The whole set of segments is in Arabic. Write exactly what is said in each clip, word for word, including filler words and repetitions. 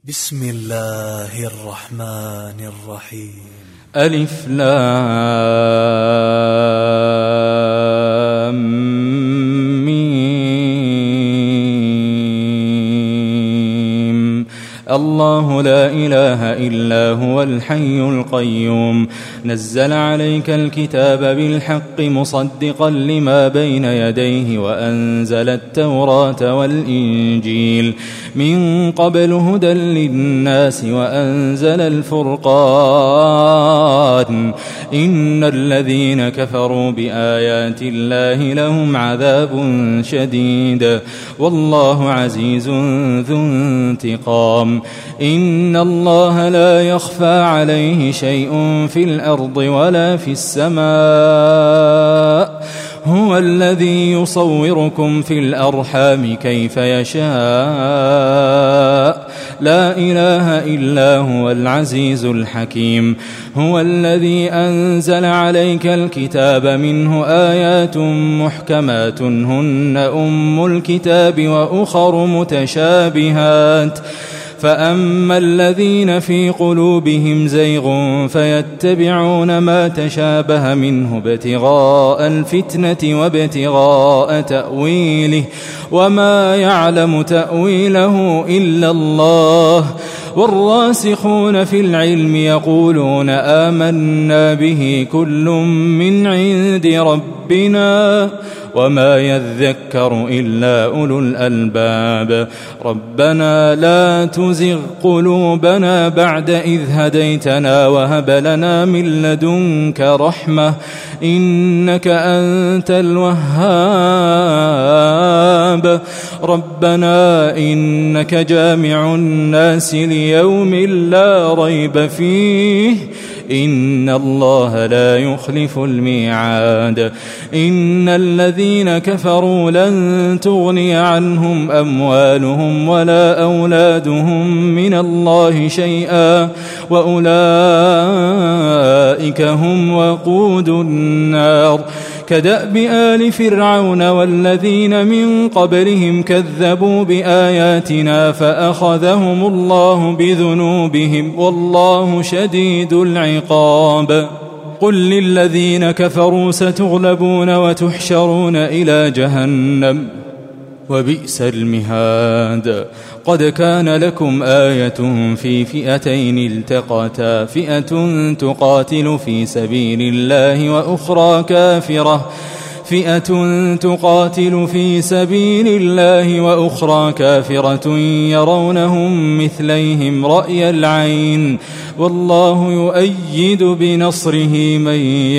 بسم الله الرحمن الرحيم. ألف لام ميم. الله لا إله إلا هو الحي القيوم، نزل عليك الكتاب بالحق مصدقا لما بين يديه وأنزل التوراة والإنجيل من قبل هدى للناس وأنزل الفرقان. إن الذين كفروا بآيات الله لهم عذاب شديد والله عزيز ذو انتقام. إن الله لا يخفى عليه شيء في الأرض ولا في السماء، هو الذي يصوركم في الأرحام كيف يشاء، لا إله إلا هو العزيز الحكيم. هو الذي أنزل عليك الكتاب منه آيات محكمات هن أم الكتاب وأخر متشابهات، فأما الذين في قلوبهم زيغ فيتبعون ما تشابه منه ابتغاء الفتنة وابتغاء تأويله وما يعلم تأويله إلا الله، والراسخون في العلم يقولون آمنا به كل من عند ربنا وما يذكر إلا أولو الألباب. ربنا لا تزغ قلوبنا بعد إذ هديتنا وهب لنا من لدنك رحمة إنك أنت الوهاب. ربنا إنك جامع الناس ليوم لا ريب فيه إن الله لا يخلف الميعاد. إن الذين كفروا لن تغني عنهم أموالهم ولا أولادهم من الله شيئا وأولئك هم وقود النار. كدأب آل فرعون والذين من قبلهم كذبوا بآياتنا فأخذهم الله بذنوبهم والله شديد العقاب. قل للذين كفروا ستغلبون وتحشرون إلى جهنم وبئس المهاد. قد كان لكم آية في فئتين التقتا، فئة تقاتل في سبيل الله وأخرى كافرة فئة تقاتل في سبيل الله وأخرى كافرة يرونهم مثليهم رأي العين والله يؤيد بنصره من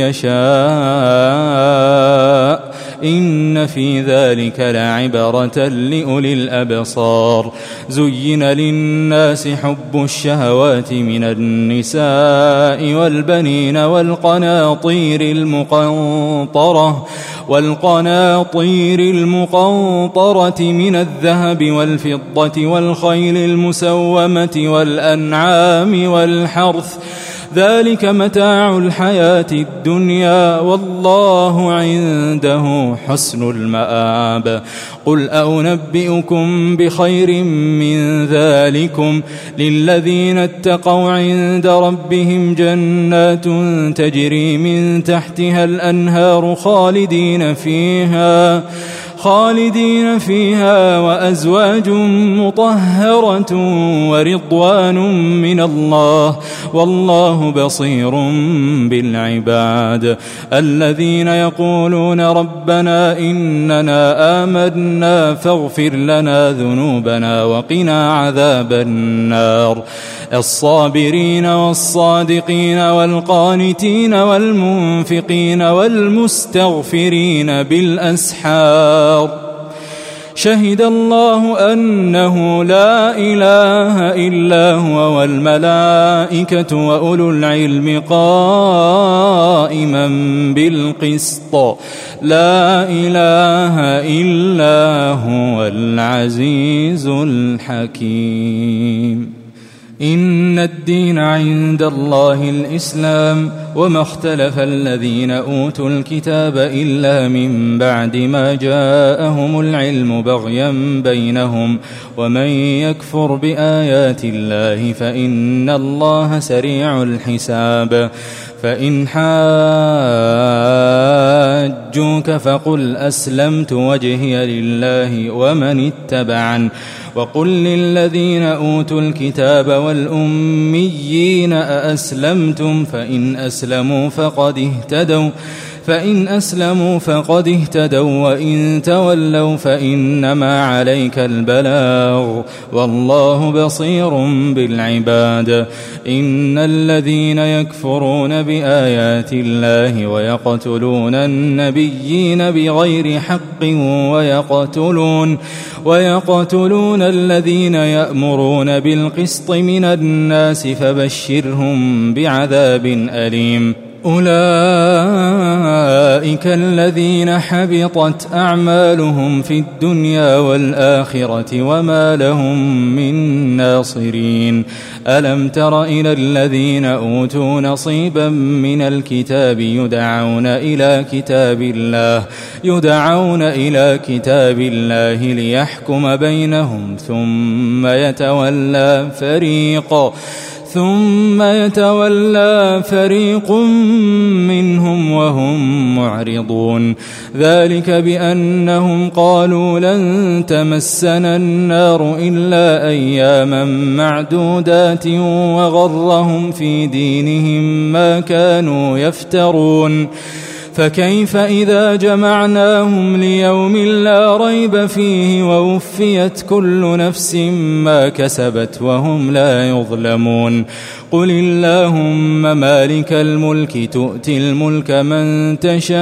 يشاء إن في ذلك لعبرة لأولي الأبصار. زين للناس حب الشهوات من النساء والبنين والقناطير المقنطرة والقناطير المقنطرة من الذهب والفضة والخيل المسومة والأنعام والحرث، ذلك متاع الحياة الدنيا والله عنده حسن المآب. قل أنبئكم بخير من ذلكم للذين اتقوا عند ربهم جنات تجري من تحتها الأنهار خالدين فيها خالدين فيها وأزواج مطهرة ورضوان من الله والله بصير بالعباد. الذين يقولون ربنا إننا آمنا فاغفر لنا ذنوبنا وقنا عذاب النار. الصابرين والصادقين والقانتين والمنفقين والمستغفرين بالأسحار. شهد الله أنه لا إله إلا هو والملائكة وأولو العلم قائما بالقسط لا إله إلا هو العزيز الحكيم. إن إن الدين عند الله الإسلام وما اختلف الذين أوتوا الكتاب إلا من بعد ما جاءهم العلم بغيا بينهم ومن يكفر بآيات الله فإن الله سريع الحساب فإن حاجوك فقل أسلمت وجهي لله ومن اتبعن وقل للذين أوتوا الكتاب والأميين أأسلمتم فإن أسلموا فقد اهتدوا فإن أسلموا فقد اهتدوا وإن تولوا فإنما عليك البلاغ والله بصير بالعباد إن الذين يكفرون بآيات الله ويقتلون النبيين بغير حق ويقتلون ويقتلون الذين يأمرون بالقسط من الناس فبشرهم بعذاب أليم أولئك الذين حبطت أعمالهم في الدنيا والآخرة وما لهم من ناصرين ألم تر إلى الذين أوتوا نصيبا من الكتاب يدعون إلى كتاب الله يدعون إلى كتاب الله ليحكم بينهم ثم يتولى فريق ثم يتولى فريق منهم وهم معرضون ذلك بأنهم قالوا لن تمسنا النار إلا أياما معدودات وغرهم في دينهم ما كانوا يفترون فكيف إذا جمعناهم ليوم لا ريب فيه ووفيت كل نفس ما كسبت وهم لا يظلمون قل اللهم مالك الملك تؤتي الملك من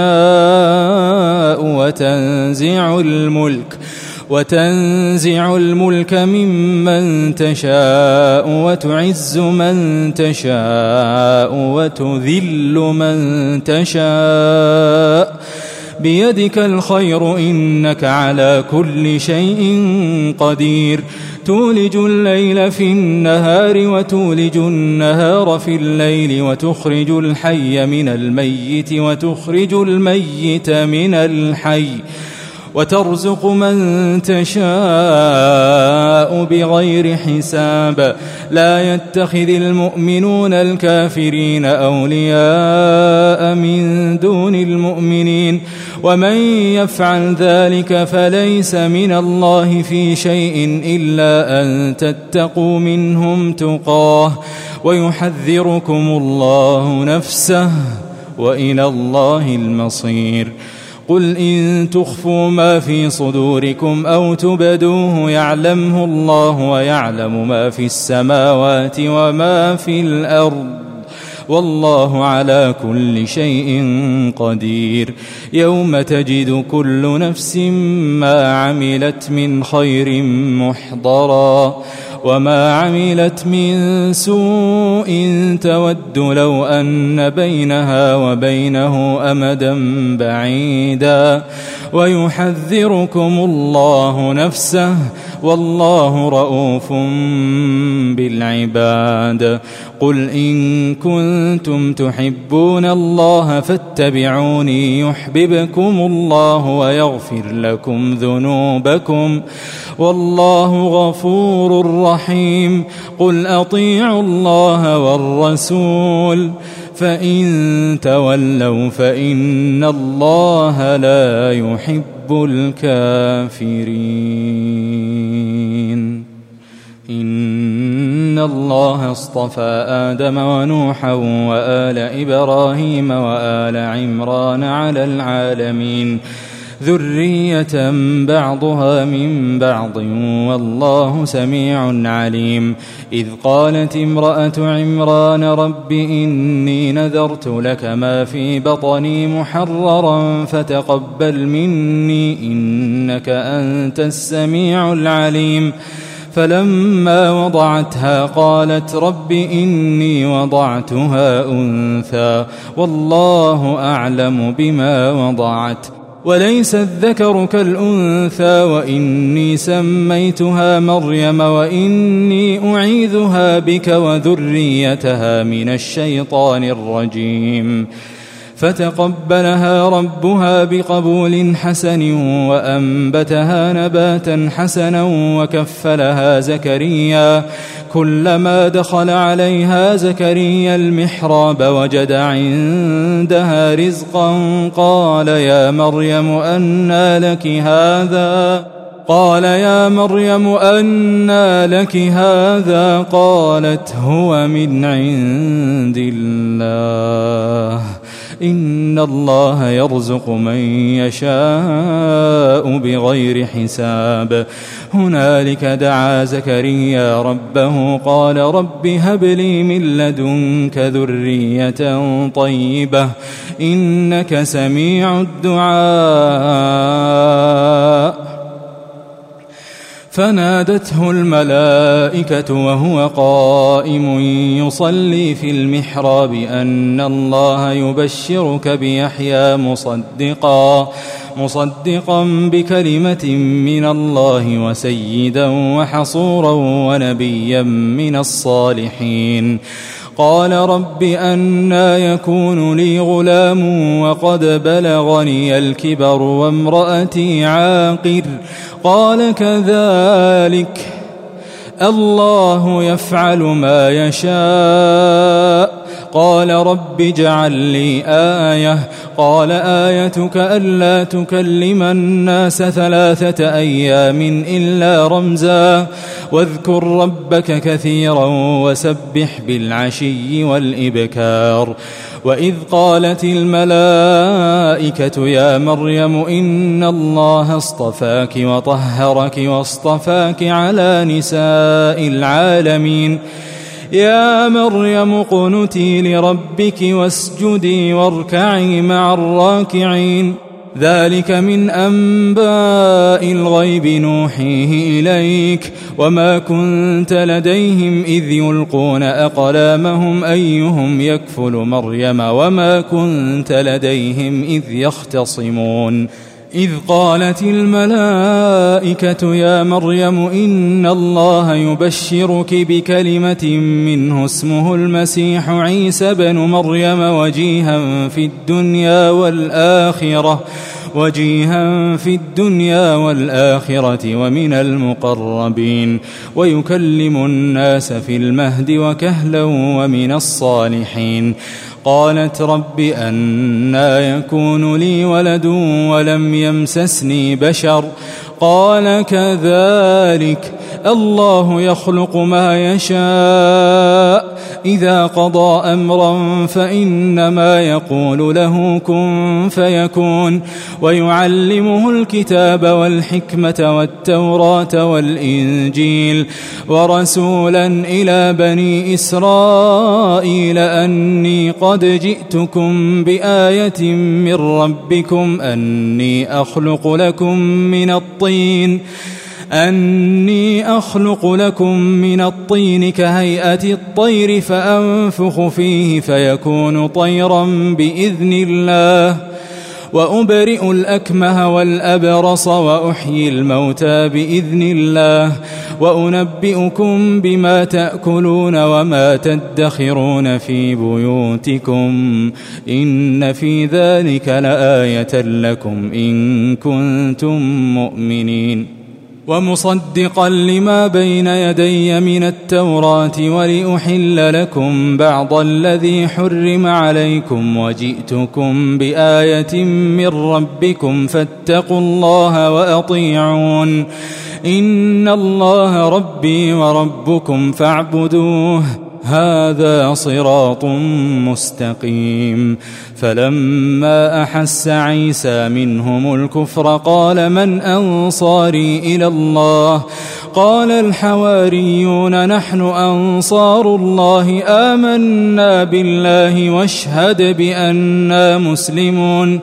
تشاء وتنزع الملك وتنزع الملك ممن تشاء وتعز من تشاء وتذل من تشاء بيدك الخير إنك على كل شيء قدير تولج الليل في النهار وتولج النهار في الليل وتخرج الحي من الميت وتخرج الميت من الحي وترزق من تشاء بغير حساب لا يتخذ المؤمنون الكافرين أولياء من دون المؤمنين ومن يفعل ذلك فليس من الله في شيء إلا أن تتقوا منهم تقاه ويحذركم الله نفسه وإلى الله المصير قل إن تخفوا ما في صدوركم أو تبدوه يعلمه الله ويعلم ما في السماوات وما في الأرض والله على كل شيء قدير يوم تجد كل نفس ما عملت من خير محضرا وما عملت من سوء تود لو أن بينها وبينه أمدا بعيدا ويحذركم الله نفسه والله رؤوف بالعباد قل إن كنتم تحبون الله فاتبعوني يحببكم الله ويغفر لكم ذنوبكم والله غفور رحيم قل أطيعوا الله والرسول فإن تولوا فإن الله لا يحب الكافرين إن الله اصطفى آدم ونوحا وآل إبراهيم وآل عمران على العالمين ذرية بعضها من بعض والله سميع عليم إذ قالت امرأة عمران رب إني نذرت لك ما في بطني محررا فتقبل مني إنك أنت السميع العليم فلما وضعتها قالت رب إني وضعتها أنثى والله أعلم بما وضعت وليس الذكر كالأنثى وإني سميتها مريم وإني أعيذها بك وذريتها من الشيطان الرجيم فتقبلها ربها بقبول حسن وأنبتها نباتا حسنا وكفلها زكريا كلما دخل عليها زكريا المحراب وجد عندها رزقا قال يا مريم أنى لك هذا قال يا مريم أنى لك هذا قالت هو من عند الله إن الله يرزق من يشاء بغير حساب هنالك دعا زكريا ربه قال رب هب لي من لدنك ذرية طيبة إنك سميع الدعاء فنادته الملائكة وهو قائم يصلي في المحراب أن الله يبشرك بيحيى مصدقا مصدقا بكلمة من الله وسيدا وحصورا ونبيا من الصالحين قال رب أنى يكون لي غلام وقد بلغني الكبر وامرأتي عاقر قال كذلك الله يفعل ما يشاء قال رب اجعل لي آية قال آيتك ألا تكلم الناس ثلاثة أيام إلا رمزا واذكر ربك كثيرا وسبح بالعشي والإبكار وإذ قالت الملائكة يا مريم إن الله اصطفاك وطهرك واصطفاك على نساء العالمين يا مريم اقنتي لربك واسجدي واركعي مع الراكعين ذلك من أنباء الغيب نوحيه إليك وما كنت لديهم إذ يلقون أقلامهم أيهم يكفل مريم وما كنت لديهم إذ يختصمون إذ قالت الملائكة يا مريم إن الله يبشرك بكلمة منه اسمه المسيح عيسى بن مريم وجيها في الدنيا والآخرة وجيها في الدنيا والآخرة ومن المقربين ويكلم الناس في المهد وكهلا ومن الصالحين قالت رب أنى يكون لي ولد ولم يمسسني بشر قال كذلك الله يخلق ما يشاء إذا قضى أمرا فإنما يقول له كن فيكون ويعلمه الكتاب والحكمة والتوراة والإنجيل ورسولا إلى بني إسرائيل أني قد جئتكم بآية من ربكم أني أخلق لكم من الطين أني أخلق لكم من الطين كهيئة الطير فأنفخ فيه فيكون طيرا بإذن الله وأبرئ الأكمه والأبرص وأحيي الموتى بإذن الله وأنبئكم بما تأكلون وما تدخرون في بيوتكم إن في ذلك لآية لكم إن كنتم مؤمنين ومصدقا لما بين يدي من التوراة ولأحل لكم بعض الذي حرم عليكم وجئتكم بآية من ربكم فاتقوا الله وأطيعون إن الله ربي وربكم فاعبدوه هذا صراط مستقيم فلما أحس عيسى منهم الكفر قال من أنصاري إلى الله قال الحواريون نحن أنصار الله آمنا بالله واشهد بأننا مسلمون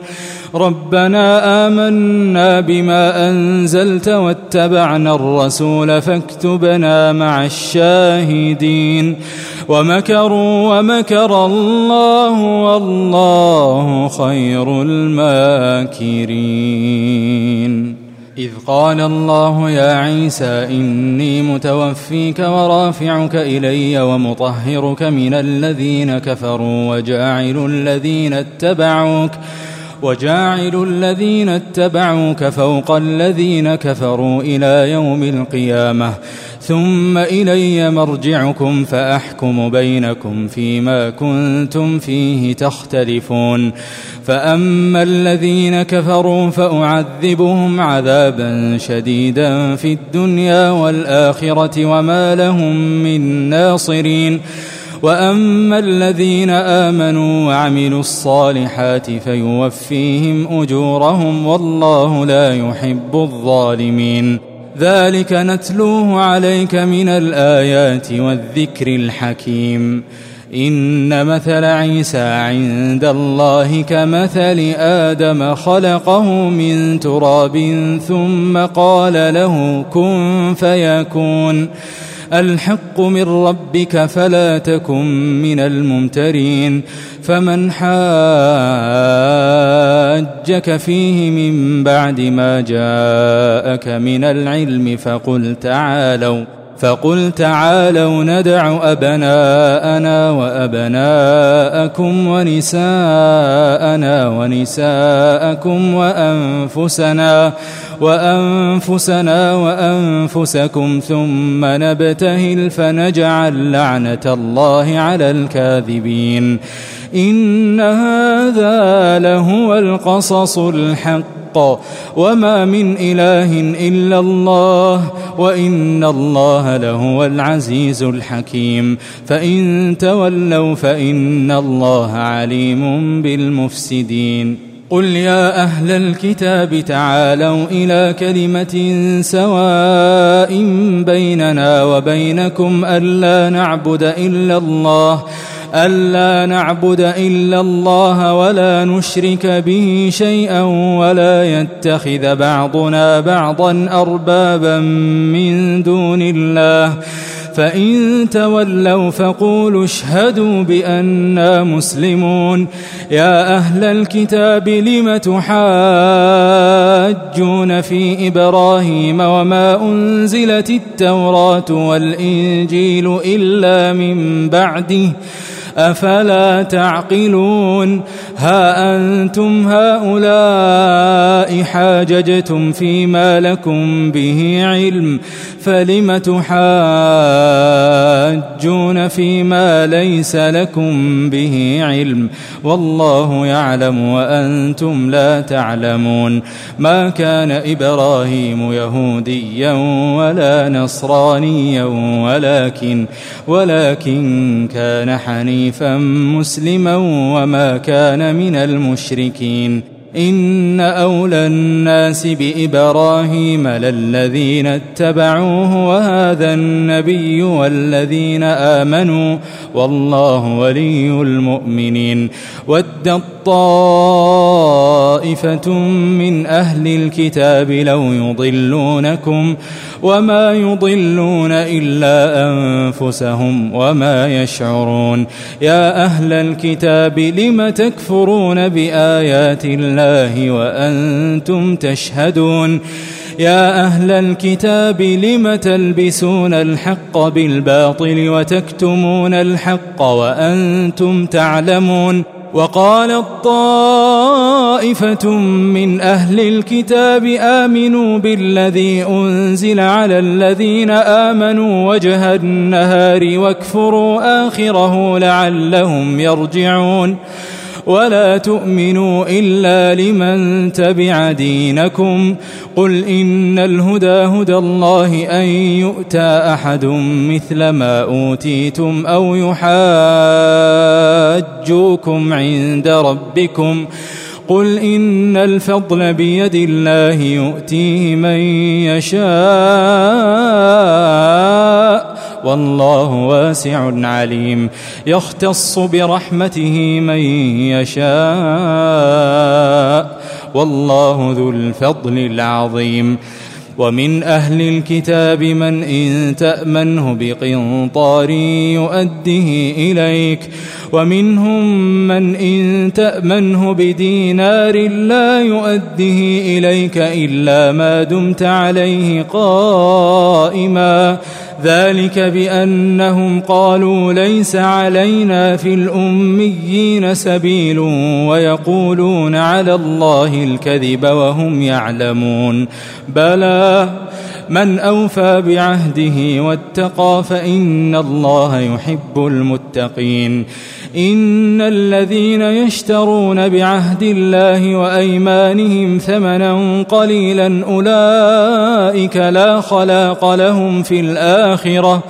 ربنا آمنا بما أنزلت واتبعنا الرسول فاكتبنا مع الشاهدين ومكروا ومكر الله والله خير الماكرين. إذ قال الله يا عيسى إني متوفيك ورافعك إلي ومطهرك من الذين كفروا وجاعل الذين اتبعوك وجاعل الذين اتبعوك فوق الذين كفروا إلى يوم القيامة ثم إلي مرجعكم فأحكم بينكم فيما كنتم فيه تختلفون. فأما الذين كفروا فأعذبهم عذابا شديدا في الدنيا والآخرة وما لهم من ناصرين. وأما الذين آمنوا وعملوا الصالحات فيوفيهم أجورهم والله لا يحب الظالمين. ذلك نتلوه عليك من الآيات والذكر الحكيم. إن مثل عيسى عند الله كمثل آدم خلقه من تراب ثم قال له كن فيكون. الحق من ربك فلا تكن من الممترين. فمن حاجك فيه من بعد ما جاءك من العلم فقل تعالوا فقل تعالوا ندع أبناءنا وأبناءكم ونساءنا ونساءكم وأنفسنا وأنفسنا وأنفسكم ثم نبتهل فنجعل لعنة الله على الكاذبين. إن هذا لهو القصص الحق وما من إله إلا الله وإن الله لهو العزيز الحكيم. فإن تولوا فإن الله عليم بالمفسدين. قل يا أهل الكتاب تعالوا إلى كلمة سواء بيننا وبينكم ألا نعبد إلا الله ألا نعبد إلا الله ولا نشرك به شيئا ولا يتخذ بعضنا بعضا أربابا من دون الله. فإن تولوا فقولوا اشهدوا بأننا مسلمون. يا أهل الكتاب لم تحاجون في إبراهيم وما أنزلت التوراة والإنجيل إلا من بعده أفلا تعقلون. ها أنتم هؤلاء حاججتم فيما لكم به علم فلم تحاجون فيما ليس لكم به علم والله يعلم وأنتم لا تعلمون. ما كان إبراهيم يهوديا ولا نصرانيا ولكن ولكن كان حنيفا مسلما وما كان من المشركين. إن أولى الناس بإبراهيم للذين اتبعوه وهذا النبي والذين آمنوا والله ولي المؤمنين. ودت طائفة من أهل الكتاب لو يضلونكم وما يضلون إلا أنفسهم وما يشعرون. يا أهل الكتاب لم تكفرون بآيات الله وأنتم تشهدون. يا أهل الكتاب لم تلبسون الحق بالباطل وتكتمون الحق وأنتم تعلمون. وقالت طائفة من أهل الكتاب آمنوا بالذي أنزل على الذين آمنوا وجه النهار واكفروا آخره لعلهم يرجعون. ولا تؤمنوا إلا لمن تبع دينكم. قل إن الهدى هدى الله أن يؤتى أحد مثل ما أوتيتم أو يحاجوكم عند ربكم. قل إن الفضل بيد الله يؤتيه من يشاء والله واسع عليم. يختص برحمته من يشاء والله ذو الفضل العظيم. ومن أهل الكتاب من إن تأمنه بقنطار يؤده إليك ومنهم من إن تأمنه بدينار لا يؤده إليك إلا ما دمت عليه قائما ذلك بأنهم قالوا ليس علينا في الأميين سبيل ويقولون على الله الكذب وهم يعلمون بلى من أوفى بعهده واتقى فإن الله يحب المتقين إن الذين يشترون بعهد الله وأيمانهم ثمنا قليلا أولئك لا خلاق لهم في الآخرة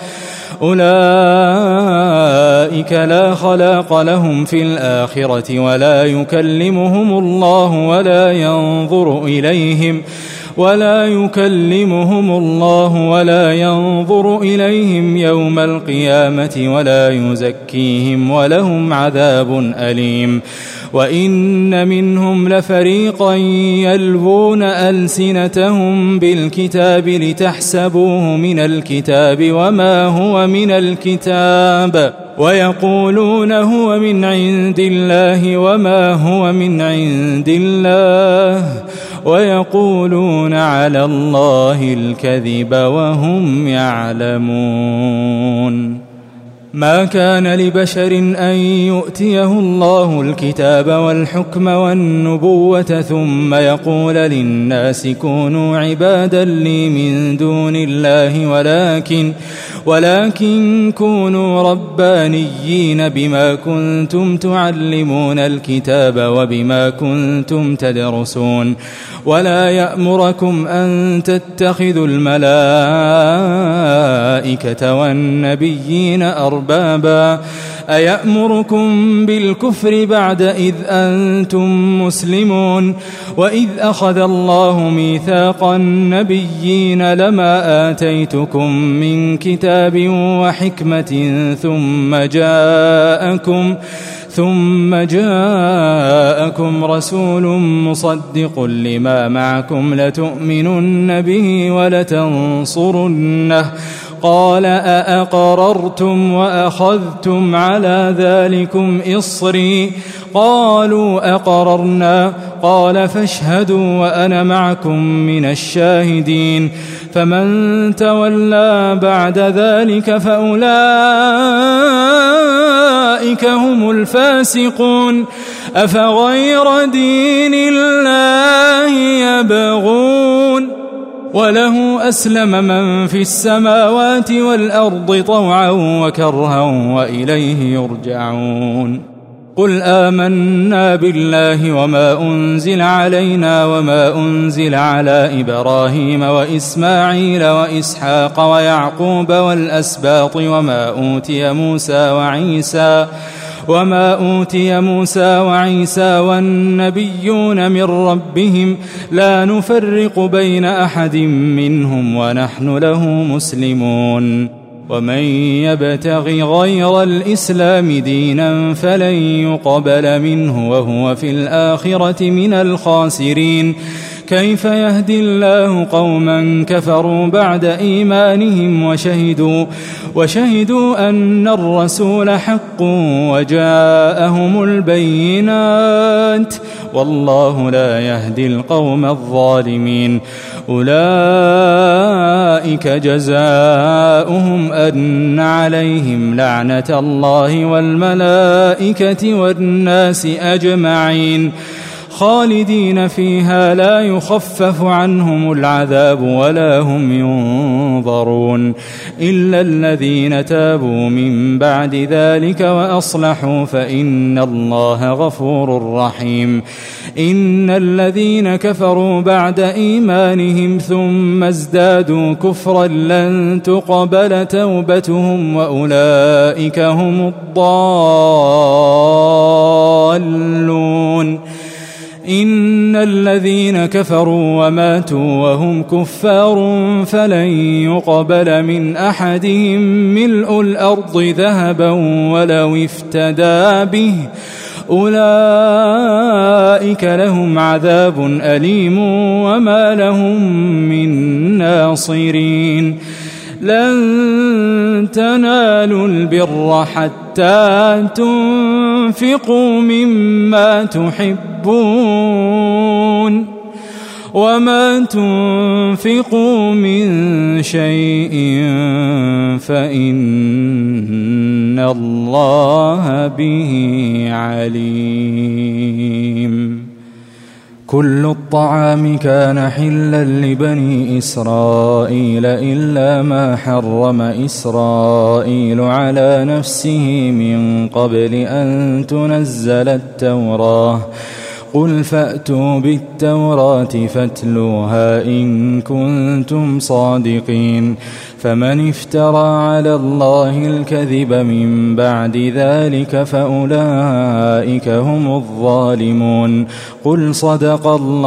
أولئك لا خلاق لهم في الآخرة ولا يكلمهم الله ولا ينظر إليهم ولا يكلمهم الله ولا ينظر إليهم يوم القيامة ولا يزكيهم ولهم عذاب أليم وإن منهم لفريقا يلوون ألسنتهم بالكتاب لتحسبوه من الكتاب وما هو من الكتاب ويقولون هو من عند الله وما هو من عند الله ويقولون على الله الكذب وهم يعلمون ما كان لبشر أن يؤتيه الله الكتاب والحكم والنبوة ثم يقول للناس كونوا عبادا لي من دون الله ولكن ولكن كونوا ربانيين بما كنتم تعلمون الكتاب وبما كنتم تدرسون ولا يأمركم أن تتخذوا الملائكة والنبيين أربابا أيأمركم بالكفر بعد إذ أنتم مسلمون وإذ أخذ الله ميثاق النبيين لما آتيتكم من كتاب وحكمة ثم جاءكم ثم جاءكم رسول مصدق لما معكم لتؤمنن به ولتنصرنه قال أأقررتم وأخذتم على ذلكم إصري قالوا أقررنا قال فاشهدوا وأنا معكم من الشاهدين فمن تولى بعد ذلك فأولئك هم الفاسقون أفغير دين الله يبغون وله أسلم من في السماوات والأرض طوعا وكرها وإليه يرجعون قل آمنا بالله وما أنزل علينا وما أنزل على إبراهيم وإسماعيل وإسحاق ويعقوب والأسباط وما أوتي موسى وعيسى وما أوتي موسى وعيسى والنبيون من ربهم لا نفرق بين أحد منهم ونحن له مسلمون ومن يبتغ غير الإسلام دينا فلن يقبل منه وهو في الآخرة من الخاسرين كيف يهدي الله قوما كفروا بعد إيمانهم وشهدوا وشهدوا أن الرسول حق وجاءهم البينات والله لا يهدي القوم الظالمين أولئك جزاؤهم أن عليهم لعنة الله والملائكة والناس أجمعين خالدين فيها لا يخفف عنهم العذاب ولا هم ينظرون إلا الذين تابوا من بعد ذلك وأصلحوا فإن الله غفور رحيم إن الذين كفروا بعد إيمانهم ثم ازدادوا كفرا لن تقبل توبتهم وأولئك هم الضالون إن الذين كفروا وماتوا وهم كفار فلن يقبل من أحدهم ملء الأرض ذهبا ولو افتدى به أولئك لهم عذاب أليم وما لهم من ناصرين لن تنالوا البر حتى تنفقوا مما تحبون وما تنفقوا من شيء فإن الله به عليم. كل الطعام كان حلا لبني إسرائيل إلا ما حرم إسرائيل على نفسه من قبل أن تنزل التوراة قل فأتوا بالتوراة فاتلوها إن كنتم صادقين فمن افترى على الله الكذب من بعد ذلك فأولئك هم الظالمون. قل صدق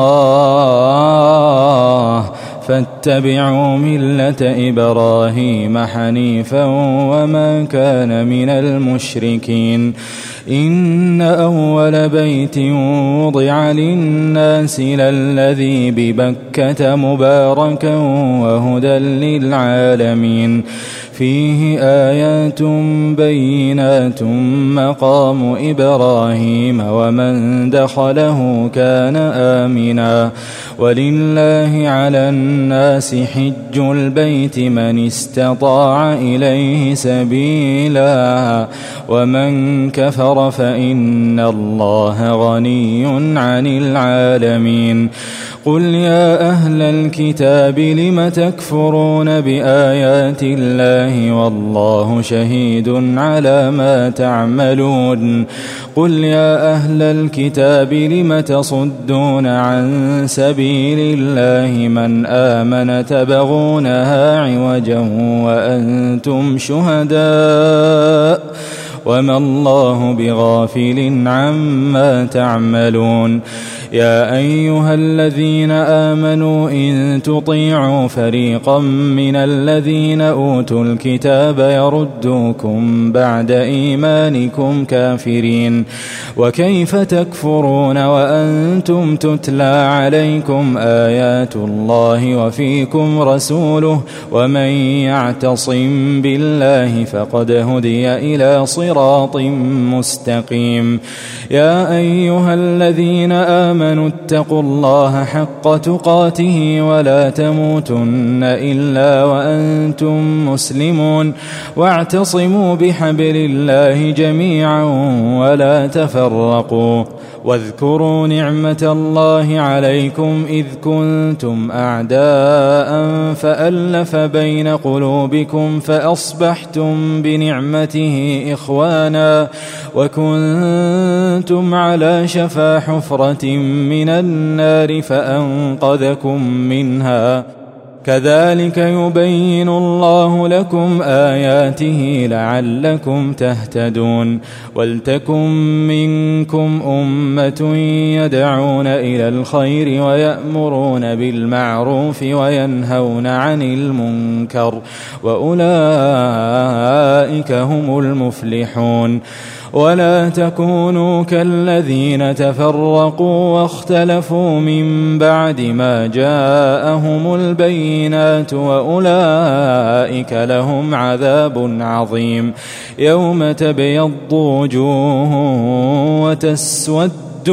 الله فاتبعوا ملة إبراهيم حنيفا وما كان من المشركين. إن أول بيت وضع للناس للذي ببكة مباركا وهدى للعالمين فيه آيات بينات مقام إبراهيم ومن دخله كان آمنا ولله على الناس حج البيت من استطاع إليه سبيلا ومن كفر فإن الله غني عن العالمين. قل يا أهل الكتاب لم تكفرون بآيات الله والله شهيد على ما تعملون. قل يا أهل الكتاب لم تصدون عن سبيل الله من آمن تبغونها عوجا وأنتم شهداء وما الله بغافل عما تعملون. يا أيها الذين آمنوا إن تطيعوا فريقا من الذين أوتوا الكتاب يردوكم بعد إيمانكم كافرين وكيف تكفرون وأنتم تتلى عليكم آيات الله وفيكم رسوله ومن يعتصم بالله فقد هدي إلى صراط مستقيم. يا أيها الذين آمنوا آمنوا اتقوا الله حق تقاته ولا تموتن إلا وأنتم مسلمون واعتصموا بحبل الله جميعا ولا تفرقوا واذكروا نعمة الله عليكم إذ كنتم أعداء فألف بين قلوبكم فأصبحتم بنعمته إخوانا وكنتم على شفا حفرة من النار فأنقذكم منها كذلك يبين الله لكم آياته لعلكم تهتدون. ولتكن منكم أمة يدعون إلى الخير ويأمرون بالمعروف وينهون عن المنكر وأولئك هم المفلحون. ولا تكونوا كالذين تفرقوا واختلفوا من بعد ما جاءهم البينات وأولئك لهم عذاب عظيم. يوم تبيض وجوه وتسود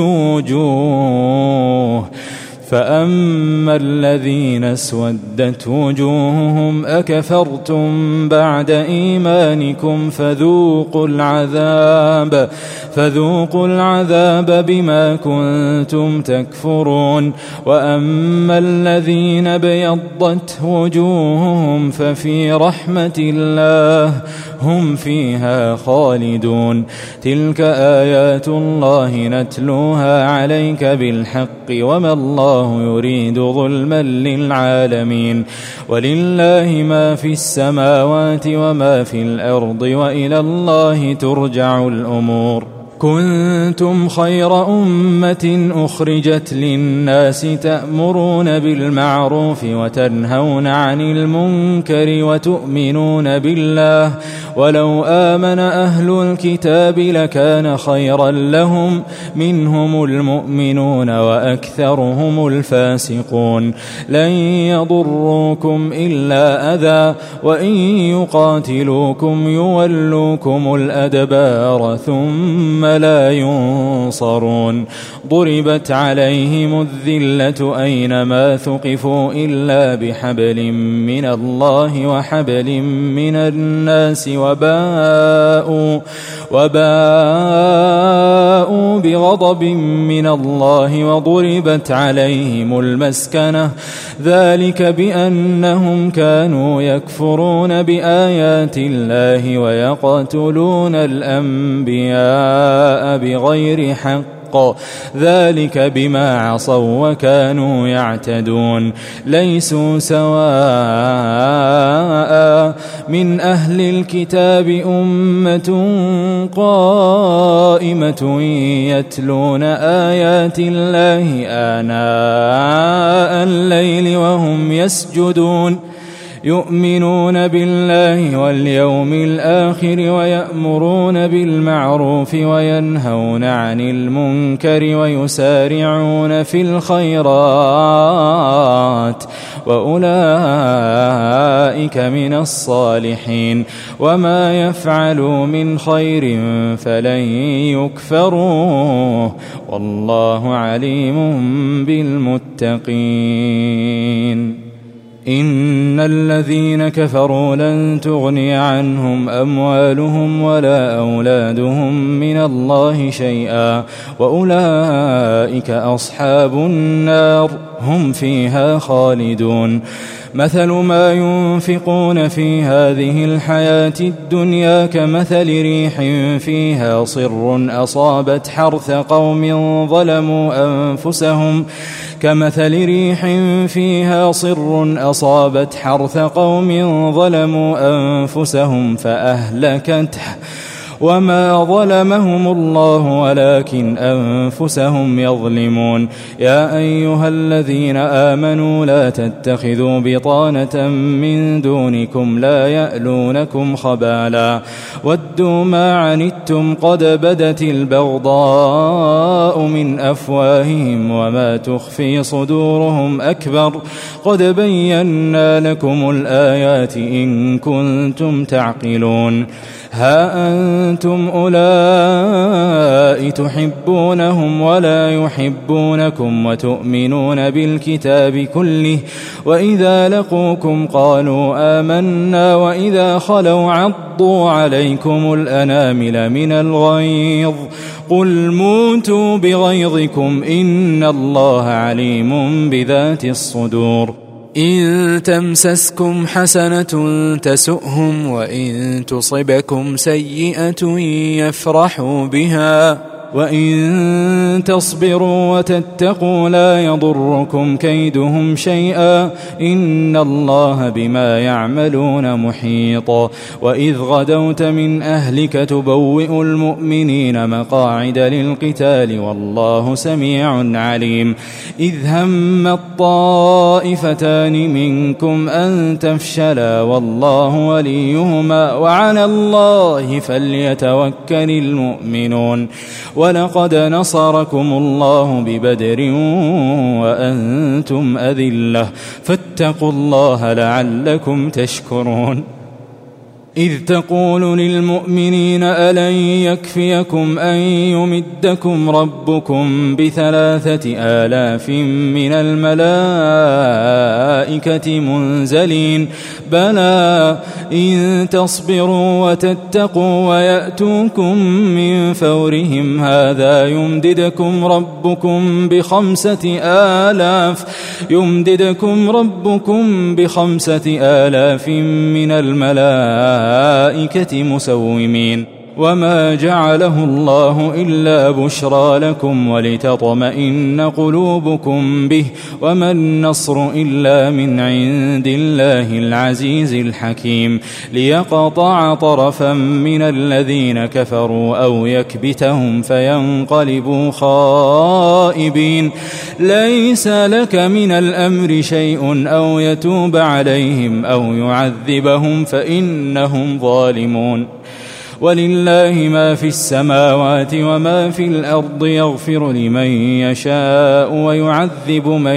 وجوه فأما الذين اسودت وجوههم أكفرتم بعد إيمانكم فذوقوا العذاب فذوقوا العذاب بما كنتم تكفرون. وأما الذين ابيضت وجوههم ففي رحمة الله هم فيها خالدون. تلك آيات الله نتلوها عليك بالحق وما الله يريد ظلما للعالمين. ولله ما في السماوات وما في الأرض وإلى الله ترجع الأمور. كنتم خير أمة أخرجت للناس تأمرون بالمعروف وتنهون عن المنكر وتؤمنون بالله ولو آمن أهل الكتاب لكان خيرا لهم منهم المؤمنون وأكثرهم الفاسقون لن يضروكم إلا أذى وإن يقاتلوكم يولوكم الأدبار ثم لا ينصرون ضربت عليهم الذلة أينما ثقفوا إلا بحبل من الله وحبل من الناس وباءوا, وباءوا بغضب من الله وضربت عليهم المسكنة ذلك بأنهم كانوا يكفرون بآيات الله ويقتلون الأنبياء بغير حق ذلك بما عصوا وكانوا يعتدون ليسوا سواء من أهل الكتاب أمة قائمة يتلون آيات الله آناء الليل وهم يسجدون يؤمنون بالله واليوم الآخر ويأمرون بالمعروف وينهون عن المنكر ويسارعون في الخيرات وأولئك من الصالحين وما يفعلوا من خير فلن يكفروه والله عليم بالمتقين إن الذين كفروا لن تغني عنهم أموالهم ولا أولادهم من الله شيئا وأولئك أصحاب النار هم فيها خالدون مثل ما ينفقون في هذه الحياة الدنيا كمثل ريح فيها صر أصابت حرث قوم ظلموا أنفسهم كمثل ريح فيها صر أصابت حرث قوم ظلموا أنفسهم فأهلكته وما ظلمهم الله ولكن أنفسهم يظلمون يا أيها الذين آمنوا لا تتخذوا بطانة من دونكم لا يألونكم خبالا ودوا ما عنتم قد بدت البغضاء من أفواههم وما تخفي صدورهم أكبر قد بينا لكم الآيات إن كنتم تعقلون ها أنتم أولئك تحبونهم ولا يحبونكم وتؤمنون بالكتاب كله وإذا لقوكم قالوا آمنا وإذا خلوا عضوا عليكم الأنامل من الغيظ قل موتوا بغيظكم إن الله عليم بذات الصدور إن تمسسكم حسنة تسؤهم وإن تصبكم سيئة يفرحوا بها وإن تصبروا وتتقوا لا يضركم كيدهم شيئا إن الله بما يعملون محيط وإذ غدوت من أهلك تبوئ المؤمنين مقاعد للقتال والله سميع عليم إذ هم الطائفتان منكم أن تفشلا والله وليهما وعلى الله فليتوكل المؤمنون ولقد نصركم الله ببدر وأنتم أذلة فاتقوا الله لعلكم تشكرون إذ تقول للمؤمنين ألن يكفيكم أن يمدكم ربكم بثلاثة آلاف من الملائكة منزلين بلى إن تصبروا وتتقوا ويأتوكم من فورهم هذا يمددكم ربكم بخمسة آلاف يمددكم ربكم بخمسة آلاف من الملائكة الملائكة مسومين وما جعله الله إلا بشرى لكم ولتطمئن قلوبكم به وما النصر إلا من عند الله العزيز الحكيم ليقطع طرفا من الذين كفروا أو يكبتهم فينقلبوا خائبين ليس لك من الأمر شيء أو يتوب عليهم أو يعذبهم فإنهم ظالمون ولله ما في السماوات وما في الأرض يغفر لمن يشاء ويعذب من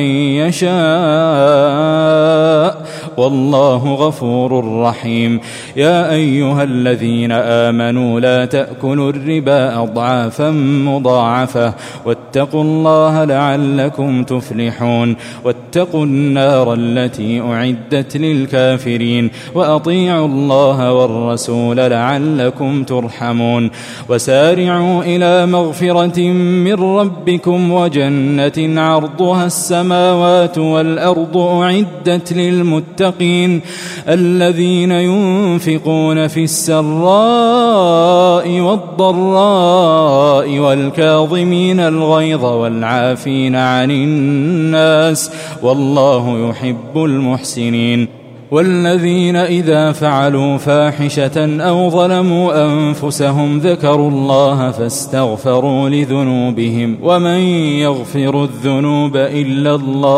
يشاء والله غفور رحيم يا أيها الذين آمنوا لا تأكلوا الربا أضعافا مضاعفة واتقوا الله لعلكم تفلحون واتقوا النار التي أعدت للكافرين وأطيعوا الله والرسول لعلكم ترحمون وسارعوا إلى مغفرة من ربكم وجنة عرضها السماوات والأرض أعدت للمتقين الذين ينفقون في السراء والضراء والكاظمين الغيظ والعافين عن الناس والله يحب المحسنين والذين إذا فعلوا فاحشة أو ظلموا أنفسهم ذكروا الله فاستغفروا لذنوبهم ومن يغفر الذنوب إلا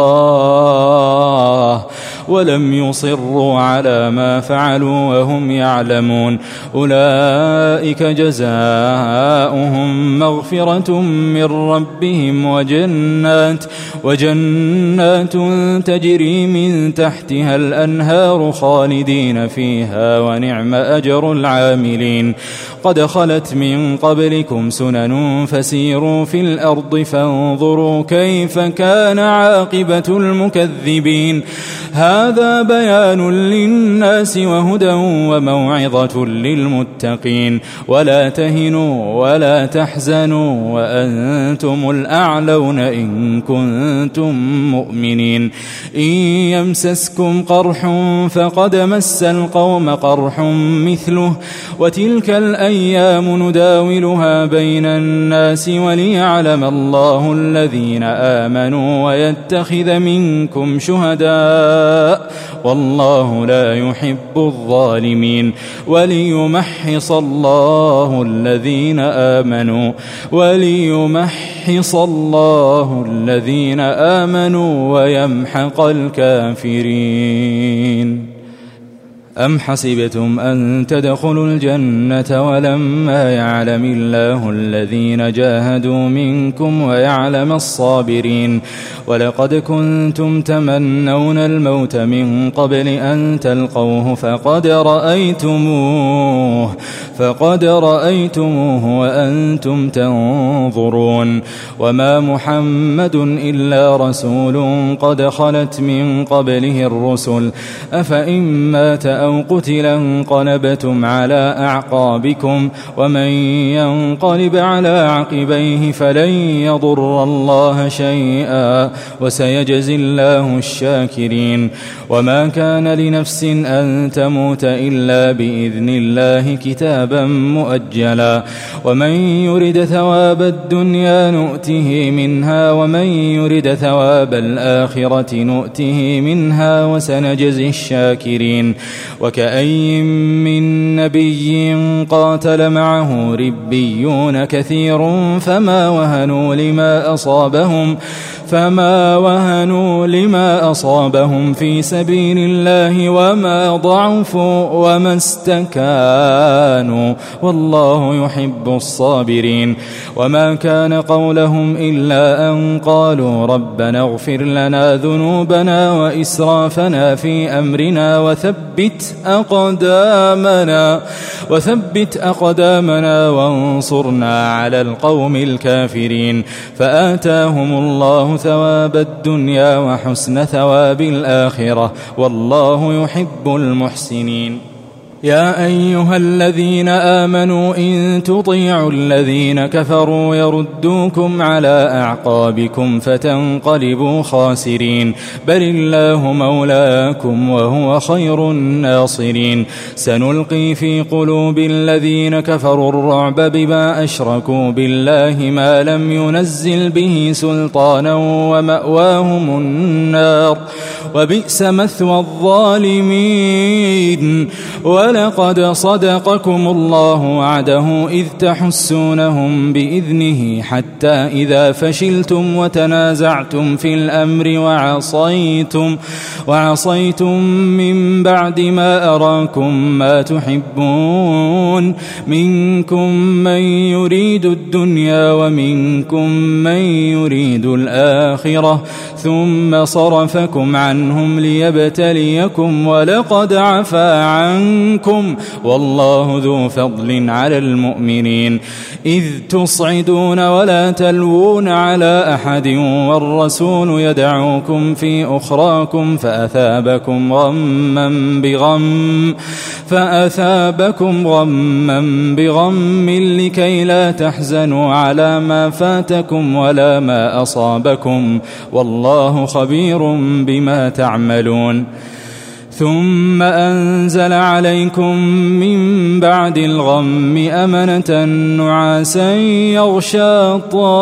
الله ولم يصروا على ما فعلوا وهم يعلمون أولئك جزاؤهم مغفرة من ربهم وجنات وجنات تجري من تحتها الأنهار خالدين فيها ونعم أجر العاملين قد خلت من قبلكم سنن فسيروا في الأرض فانظروا كيف كان عاقبة المكذبين هذا بيان للناس وهدى وموعظة للمتقين ولا تهنوا ولا تحزنوا وأنتم الأعلون إن كنتم مؤمنين إن يمسسكم قرح فقد مس القوم قرح مثله وتلك الأيام نداولها بين الناس وليعلم الله الذين آمنوا ويتخذ منكم شهداء والله لا يحب الظالمين وليمحص الله الذين آمنوا وليمحص الله الذين آمنوا ويمحق الكافرين أم حسبتم أن تدخلوا الجنة ولما يعلم الله الذين جاهدوا منكم ويعلم الصابرين ولقد كنتم تمنون الموت من قبل أن تلقوه فقد رأيتموه فقد رأيتموه وأنتم تنظرون وما محمد إلا رسول قد خلت من قبله الرسل أفإن مات أو قتل انقلبتم على أعقابكم ومن ينقلب على عقبيه فلن يضر الله شيئا وسيجزي الله الشاكرين وما كان لنفس أن تموت إلا بإذن الله كتابا مؤجلا ومن يرد ثواب الدنيا نؤته منها ومن يرد ثواب الآخرة نؤته منها وسنجزي الشاكرين وكأي من نبي قاتل معه ربيون كثير فما وهنوا لما أصابهم فما وهنوا لما أصابهم في سبيل الله وما ضعفوا وما استكانوا والله يحب الصابرين وما كان قولهم إلا أن قالوا ربنا اغفر لنا ذنوبنا وإسرافنا في أمرنا وثبت أقدامنا وثبت أقدامنا وانصرنا على القوم الكافرين فآتاهم الله ثواب الدنيا وحسن ثواب الآخرة والله يحب المحسنين يا أيها الذين آمنوا إن تطيعوا الذين كفروا يردوكم على أعقابكم فتنقلبوا خاسرين بل الله مولاكم وهو خير الناصرين سنلقي في قلوب الذين كفروا الرعب بما أشركوا بالله ما لم ينزل به سلطانا ومأواهم النار وبئس مثوى الظالمين ولقد صدقكم الله وعده إذ تحسونهم بإذنه حتى إذا فشلتم وتنازعتم في الأمر وعصيتم, وعصيتم من بعد ما أراكم ما تحبون منكم من يريد الدنيا ومنكم من يريد الآخرة ثم صرفكم عنهم ليبتليكم ولقد عفا عنكم والله ذو فضل على المؤمنين إذ تصعدون ولا تلوون على أحد والرسول يدعوكم في أخراكم فأثابكم غما بغم فأثابكم غما بغم لكي لا تحزنوا على ما فاتكم ولا ما أصابكم والله خبير بما تعملون ثم أنزل عليكم من بعد الغم أمنة نعاسا يغشى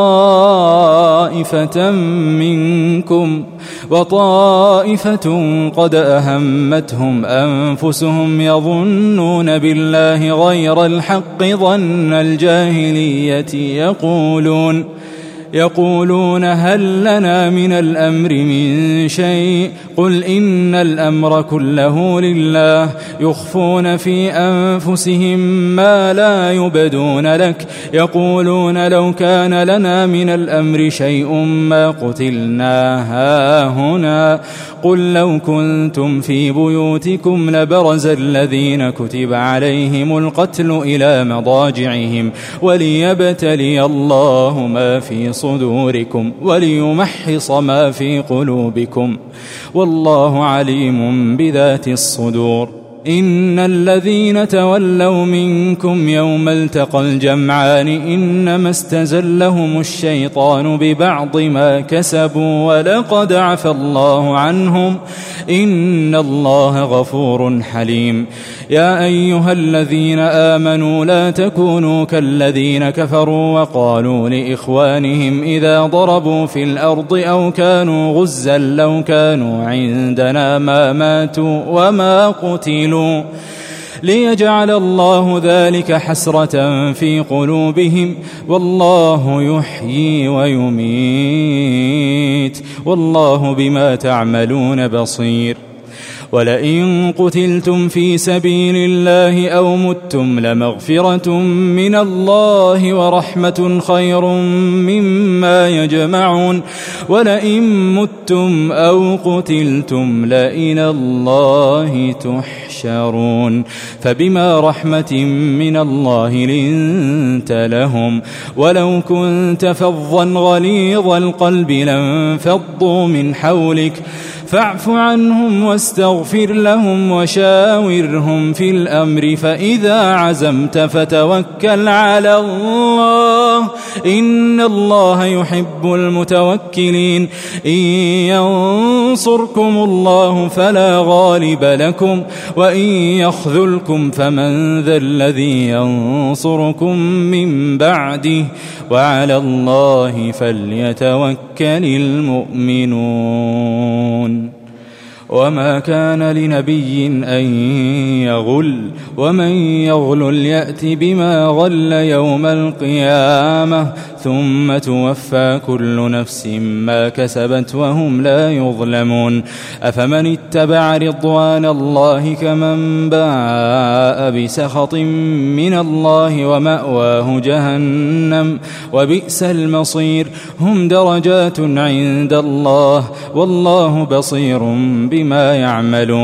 طائفة منكم وطائفة قد أهمتهم أنفسهم يظنون بالله غير الحق ظن الجاهلية يقولون يقولون هل لنا من الأمر من شيء قل إن الأمر كله لله يخفون في أنفسهم ما لا يبدون لك يقولون لو كان لنا من الأمر شيء ما قتلنا هاهنا قل لو كنتم في بيوتكم لبرز الذين كتب عليهم القتل إلى مضاجعهم وليبتلي الله ما في صدوركم وليمحص ما في قلوبكم والله عليم بذات الصدور إن الذين تولوا منكم يوم التقى الجمعان إنما استزلهم الشيطان ببعض ما كسبوا ولقد عفى الله عنهم إن الله غفور حليم يا أيها الذين آمنوا لا تكونوا كالذين كفروا وقالوا لإخوانهم إذا ضربوا في الأرض أو كانوا غزا لو كانوا عندنا ما ماتوا وما قتلوا ليجعل الله ذلك حسرة في قلوبهم والله يحيي ويميت والله بما تعملون بصير ولئن قتلتم في سبيل الله أو متم لمغفرة من الله ورحمة خير مما يجمعون ولئن متم أو قتلتم لإلى الله تحشرون فبما رحمة من الله لنت لهم ولو كنت فظا غليظ القلب لانفضوا من حولك فاعف عنهم واستغفر لهم وشاورهم في الأمر فإذا عزمت فتوكل على الله إن الله يحب المتوكلين إن ينصركم الله فلا غالب لكم وإن يخذلكم فمن ذا الذي ينصركم من بعده وعلى الله فليتوكل المؤمنون وما كان لنبي أن يغل ومن يغل يأت بما غل يوم القيامة ثم توفى كل نفس ما كسبت وهم لا يظلمون أفمن اتبع رضوان الله كمن باء بسخط من الله ومأواه جهنم وبئس المصير هم درجات عند الله والله بصير بما يعملون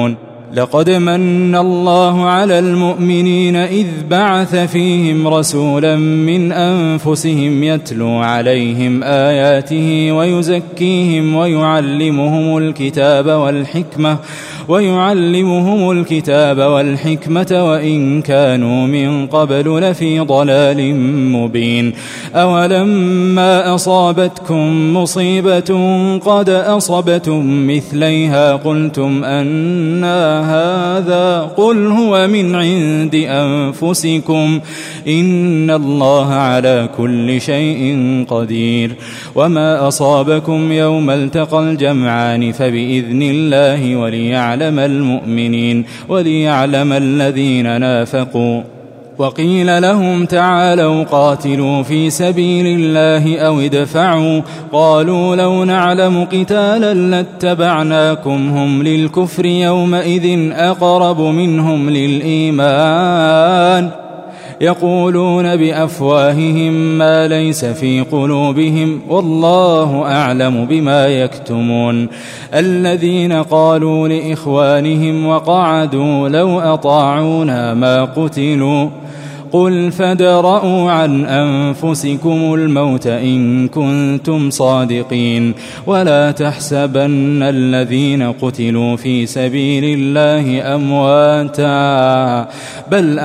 لقد من الله على المؤمنين إذ بعث فيهم رسولا من أنفسهم يتلو عليهم آياته ويزكيهم ويعلمهم الكتاب والحكمة ويعلمهم الكتاب والحكمة وإن كانوا من قبل لفي ضلال مبين. أولما أصابتكم مصيبة قد أصبتم مثليها قلتم أنى هذا قل هو من عند أنفسكم إن الله على كل شيء قدير. وما أصابكم يوم التقى الجمعان فبإذن الله وليعلم المؤمنين وليعلم الذين نافقوا. وقيل لهم تعالوا قاتلوا في سبيل الله أو ادفعوا قالوا لو نعلم قتالا لاتبعناكم هم للكفر يومئذ أقرب منهم للإيمان يقولون بأفواههم ما ليس في قلوبهم والله أعلم بما يكتمون. الذين قالوا لإخوانهم وقعدوا لو أطاعونا ما قتلوا قل فادرءوا عن أنفسكم الموت إن كنتم صادقين ولا تحسبن الذين قتلوا في سبيل الله أمواتا بل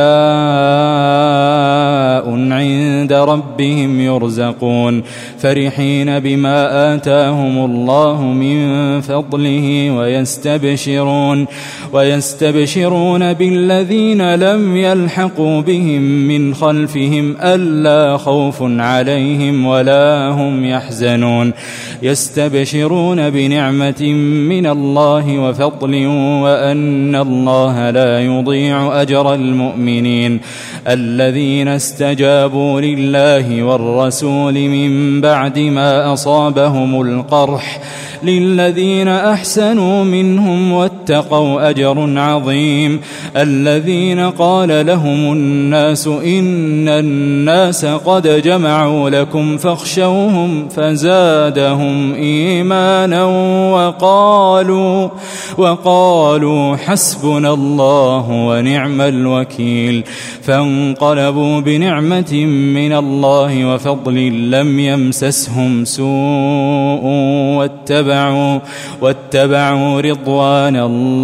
أحياء عند ربهم يرزقون فرحين بما آتاهم الله من فضله ويستبشرون ويستبشرون بالذين لم يلحقوا بهم من خلفهم ألا خوف عليهم ولا هم يحزنون يستبشرون بنعمة من الله وفضل وأن الله لا يضيع أجر المؤمنين. الذين استجابوا لله والرسول من بعد ما أصابهم القرح للذين أحسنوا منهم واتقوا أجر عظيم. الذين قال لهم الناس إن الناس قد جمعوا لكم فاخشوهم فزادهم إيمانا وقالوا وقالوا حسبنا الله ونعم الوكيل. فانقلبوا بنعمة من الله وفضل لم يمسسهم سوء واتبعوا واتبعوا رضوان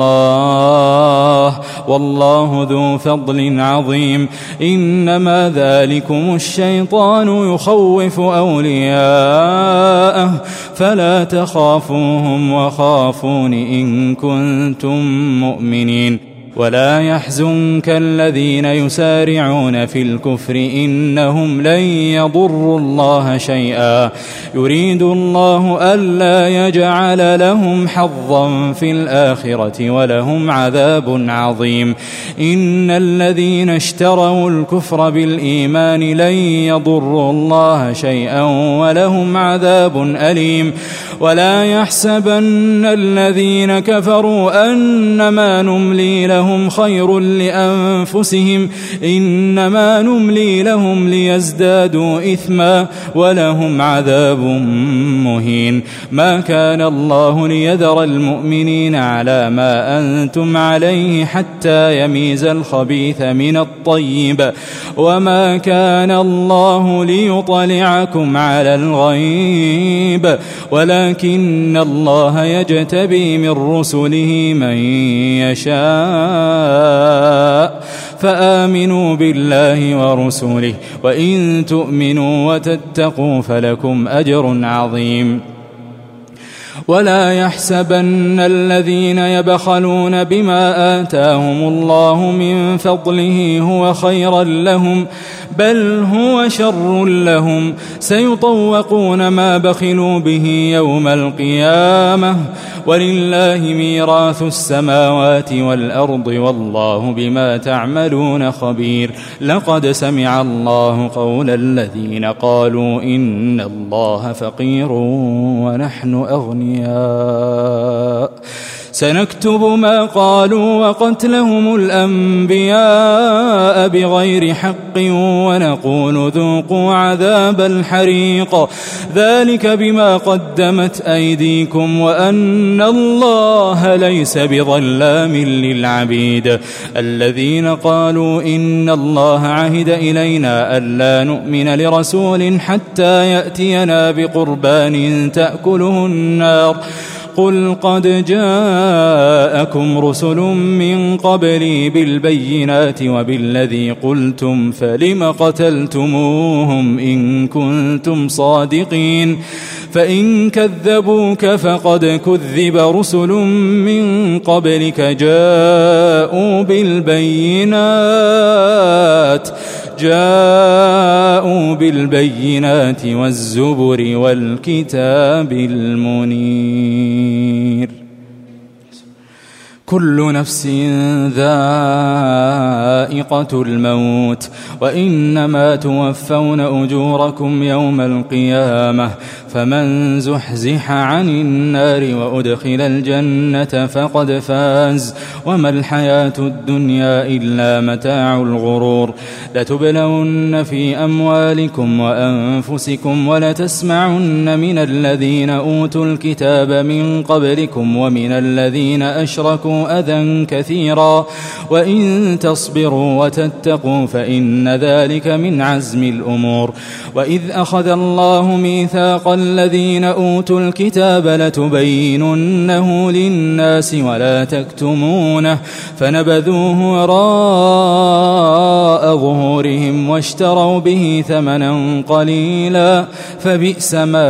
الله والله ذو فضل عظيم. إنما ذلكم الشيطان يخوف أولياءه فلا تخافوهم وخافون إن كنتم مؤمنين. ولا يحزنك الذين يسارعون في الكفر إنهم لن يضروا الله شيئا يريد الله ألا يجعل لهم حظا في الآخرة ولهم عذاب عظيم. إن الذين اشتروا الكفر بالإيمان لن يضروا الله شيئا ولهم عذاب أليم. ولا يحسبن الذين كفروا أنما نملي لهم خير لأنفسهم إنما نملي لهم ليزدادوا إثما ولهم عذاب مهين. ما كان الله ليذر المؤمنين على ما أنتم عليه حتى يميز الخبيث من الطيب وما كان الله ليطلعكم على الغيب ولكن الله يجتبي من رسله من يشاء فآمنوا بالله ورسوله وإن تؤمنوا وتتقوا فلكم أجر عظيم. ولا يحسبن الذين يبخلون بما آتاهم الله من فضله هو خيرا لهم بل هو شر لهم سيطوقون ما بخلوا به يوم القيامة ولله ميراث السماوات والأرض والله بما تعملون خبير. لقد سمع الله قول الذين قالوا إن الله فقير ونحن أغنياء سنكتب ما قالوا وقتلهم الأنبياء بغير حق ونقول ذوقوا عذاب الحريق ذلك بما قدمت أيديكم وأن الله ليس بظلام للعبيد الذين قالوا إن الله عهد إلينا ألا نؤمن لرسول حتى يأتينا بقربان تأكله النار قل قد جاءكم رسل من قبلي بالبينات وبالذي قلتم فلم قتلتموهم إن كنتم صادقين فإن كذبوك فقد كذب رسل من قبلك جاءوا بالبينات جاءوا بالبينات والزبر والكتاب المنير كل نفس ذائقة الموت وإنما توفون أجوركم يوم القيامة فمن زحزح عن النار وأدخل الجنة فقد فاز وما الحياة الدنيا إلا متاع الغرور لتبلون في أموالكم وأنفسكم ولتسمعن من الذين أوتوا الكتاب من قبلكم ومن الذين أشركوا أذى كثيرا وإن تصبروا وتتقوا فإن ذلك من عزم الأمور وإذ أخذ الله ميثاق الذين أوتوا الكتاب لتبيننه للناس ولا تكتمونه فنبذوه وراء ظهورهم واشتروا به ثمنا قليلا فبئس ما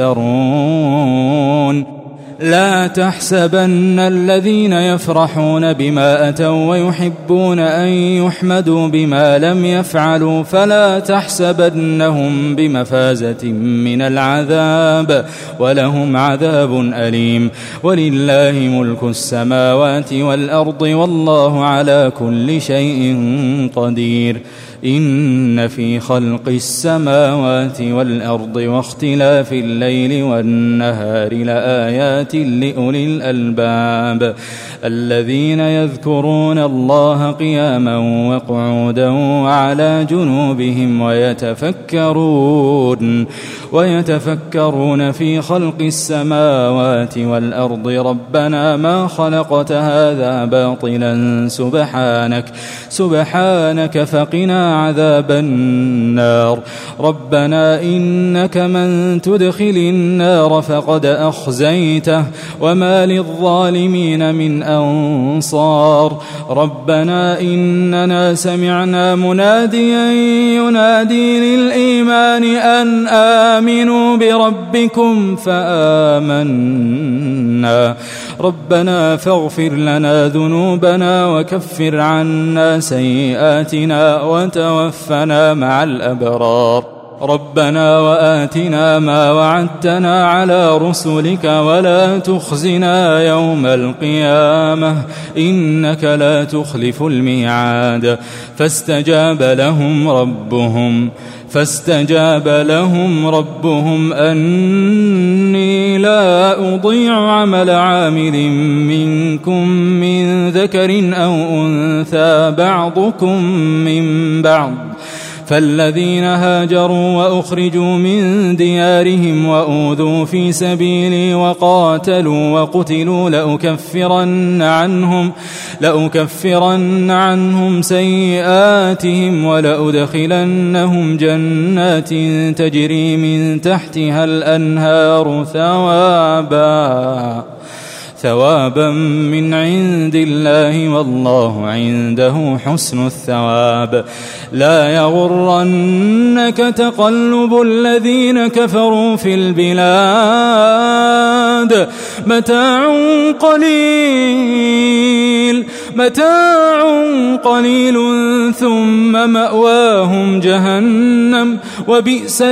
يشترون لا تحسبن الذين يفرحون بما أتوا ويحبون أن يحمدوا بما لم يفعلوا فلا تحسبنهم بمفازة من العذاب ولهم عذاب أليم ولله ملك السماوات والأرض والله على كل شيء قدير إن في خلق السماوات والأرض واختلاف الليل والنهار لآيات لأولي الألباب الذين يذكرون الله قياما وقعودا وعلى جنوبهم ويتفكرون ويتفكرون في خلق السماوات والأرض ربنا ما خلقت هذا باطلا سبحانك سبحانك فقنا عذاب النار ربنا إنك من تدخل النار فقد أخزيته وما للظالمين من أنصار ربنا إننا سمعنا مناديا ينادي للإيمان أن آمنوا بربكم فآمنا ربنا فاغفر لنا ذنوبنا وكفر عنا سيئاتنا وتوفنا مع الأبرار ربنا وآتنا ما وعدتنا على رسلك ولا تخزنا يوم القيامة إنك لا تخلف الميعاد فاستجاب لهم ربهم فاستجاب لهم ربهم أني لا أضيع عمل عامل منكم من ذكر أو أنثى بعضكم من بعض فالذين هاجروا وأخرجوا من ديارهم وأوذوا في سبيلي وقاتلوا وقتلوا لأكفرن عنهم لأكفرن عنهم سيئاتهم ولأدخلنهم جنات تجري من تحتها الأنهار ثوابا ثوابا من عند الله والله عنده حسن الثواب لا يغرنك تقلب الذين كفروا في البلاد متاع قليل متاع قليل ثم مأواهم جهنم وبئس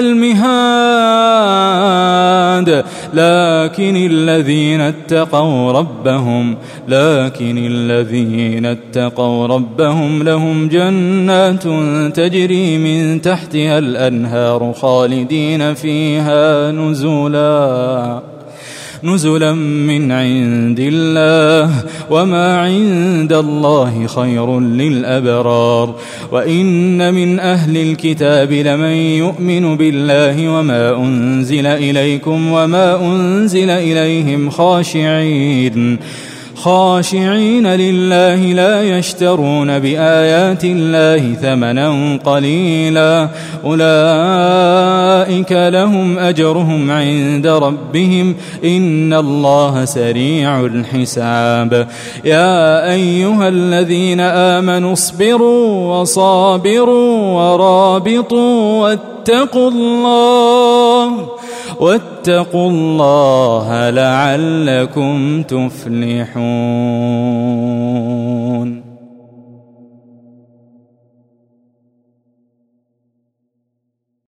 المهاد لكن الذين اتقوا ربهم لكن الذين اتقوا ربهم لهم جنات تجري من تحتها الأنهار خالدين فيها نزلا نزلا من عند الله وما عند الله خير للأبرار وإن من أهل الكتاب لمن يؤمن بالله وما أنزل إليكم وما أنزل إليهم خاشعين خاشعين لله لا يشترون بآيات الله ثمنا قليلا أولئك لهم أجرهم عند ربهم إن الله سريع الحساب يا أيها الذين آمنوا اصبروا وصابروا ورابطوا واتقوا الله واتقوا الله لعلكم تفلحون.